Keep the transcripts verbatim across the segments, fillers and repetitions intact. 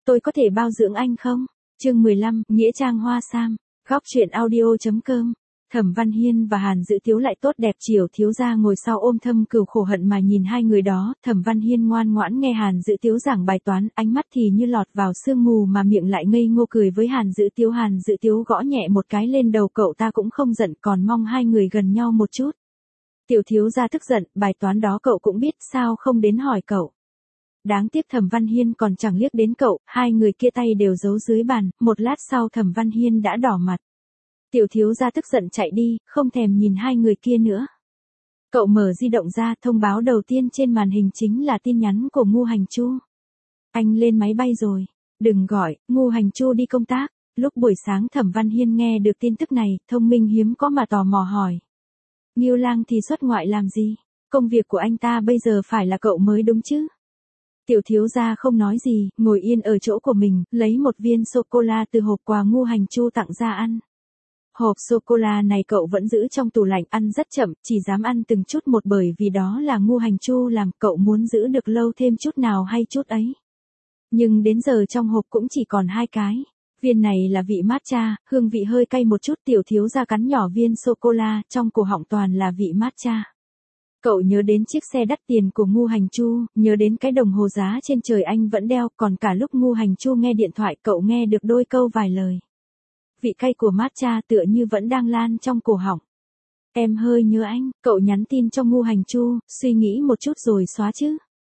tôi có thể bao dưỡng anh không? Chương mười lăm, Nghĩa trang Hoa Sam, góc truyện audio.com. Thẩm Văn Hiên và Hàn Dữ Tiếu lại tốt đẹp chiều thiếu gia ngồi sau ôm thâm cừu khổ hận mà nhìn hai người đó, Thẩm Văn Hiên ngoan ngoãn nghe Hàn Dữ Tiếu giảng bài toán, ánh mắt thì như lọt vào sương mù mà miệng lại ngây ngô cười với Hàn Dữ Tiếu. Hàn Dữ Tiếu gõ nhẹ một cái lên đầu cậu ta cũng không giận, còn mong hai người gần nhau một chút. Tiểu thiếu gia tức giận, bài toán đó cậu cũng biết, sao không đến hỏi cậu. Đáng tiếc Thẩm Văn Hiên còn chẳng liếc đến cậu, hai người kia tay đều giấu dưới bàn, một lát sau Thẩm Văn Hiên đã đỏ mặt. Tiểu thiếu gia tức giận chạy đi, không thèm nhìn hai người kia nữa. Cậu mở di động ra, thông báo đầu tiên trên màn hình chính là tin nhắn của Ngu Hành Chu. Anh lên máy bay rồi, đừng gọi, Ngu Hành Chu đi công tác. Lúc buổi sáng Thẩm Văn Hiên nghe được tin tức này, thông minh hiếm có mà tò mò hỏi. Nghiêu Lang thì xuất ngoại làm gì? Công việc của anh ta bây giờ phải là cậu mới đúng chứ? Tiểu thiếu gia không nói gì, ngồi yên ở chỗ của mình, lấy một viên sô-cô-la từ hộp quà Ngu Hành Chu tặng ra ăn. Hộp sô-cô-la này cậu vẫn giữ trong tủ lạnh, ăn rất chậm, chỉ dám ăn từng chút một bởi vì đó là Ngu Hành Chu làm, cậu muốn giữ được lâu thêm chút nào hay chút ấy. Nhưng đến giờ trong hộp cũng chỉ còn hai cái. Viên này là vị matcha, hương vị hơi cay một chút. Tiểu thiếu gia cắn nhỏ viên sô-cô-la, trong cổ họng toàn là vị matcha. Cậu nhớ đến chiếc xe đắt tiền của Ngu Hành Chu, nhớ đến cái đồng hồ giá trên trời anh vẫn đeo, còn cả lúc Ngu Hành Chu nghe điện thoại cậu nghe được đôi câu vài lời. Vị cay của matcha tựa như vẫn đang lan trong cổ họng. Em hơi nhớ anh, cậu nhắn tin cho Ngu Hành Chu, suy nghĩ một chút rồi xóa chứ.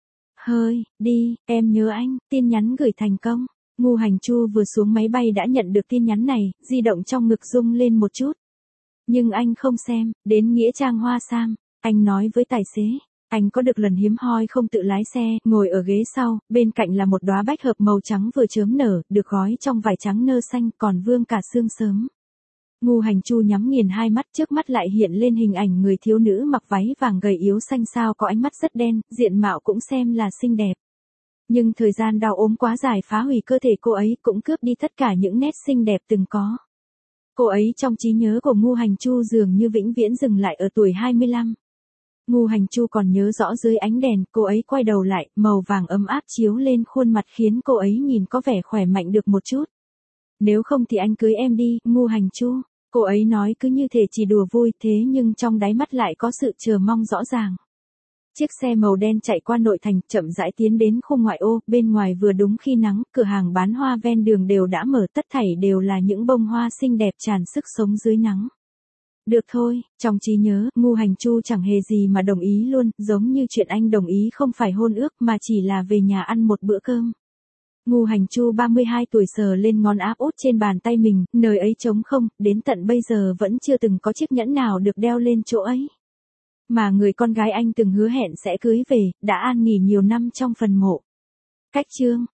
Hơi, đi, em nhớ anh, tin nhắn gửi thành công. Ngu Hành Chu vừa xuống máy bay đã nhận được tin nhắn này, di động trong ngực rung lên một chút. Nhưng anh không xem, đến Nghĩa trang Hoa Sam, anh nói với tài xế. Anh có được lần hiếm hoi không tự lái xe, ngồi ở ghế sau, bên cạnh là một đóa bách hợp màu trắng vừa chớm nở, được gói trong vải trắng nơ xanh, còn vương cả sương sớm. Ngu Hành Chu nhắm nghiền hai mắt, trước mắt lại hiện lên hình ảnh người thiếu nữ mặc váy vàng gầy yếu xanh xao có ánh mắt rất đen, diện mạo cũng xem là xinh đẹp. Nhưng thời gian đau ốm quá dài phá hủy cơ thể cô ấy, cũng cướp đi tất cả những nét xinh đẹp từng có. Cô ấy trong trí nhớ của Ngu Hành Chu dường như vĩnh viễn dừng lại ở tuổi hai mươi lăm. Ngu Hành Chu còn nhớ rõ dưới ánh đèn, cô ấy quay đầu lại, màu vàng ấm áp chiếu lên khuôn mặt khiến cô ấy nhìn có vẻ khỏe mạnh được một chút. Nếu không thì anh cưới em đi, Ngu Hành Chu. Cô ấy nói cứ như thể chỉ đùa vui, thế nhưng trong đáy mắt lại có sự chờ mong rõ ràng. Chiếc xe màu đen chạy qua nội thành, chậm rãi tiến đến khu ngoại ô, bên ngoài vừa đúng khi nắng, cửa hàng bán hoa ven đường đều đã mở, tất thảy đều là những bông hoa xinh đẹp tràn sức sống dưới nắng. Được thôi, trong trí nhớ, Ngu Hành Chu chẳng hề gì mà đồng ý luôn, giống như chuyện anh đồng ý không phải hôn ước mà chỉ là về nhà ăn một bữa cơm. Ngu Hành Chu ba mươi hai tuổi sờ lên ngón áp út trên bàn tay mình, nơi ấy trống không, đến tận bây giờ vẫn chưa từng có chiếc nhẫn nào được đeo lên chỗ ấy. Mà người con gái anh từng hứa hẹn sẽ cưới về, đã an nghỉ nhiều năm trong phần mộ. Cách chương.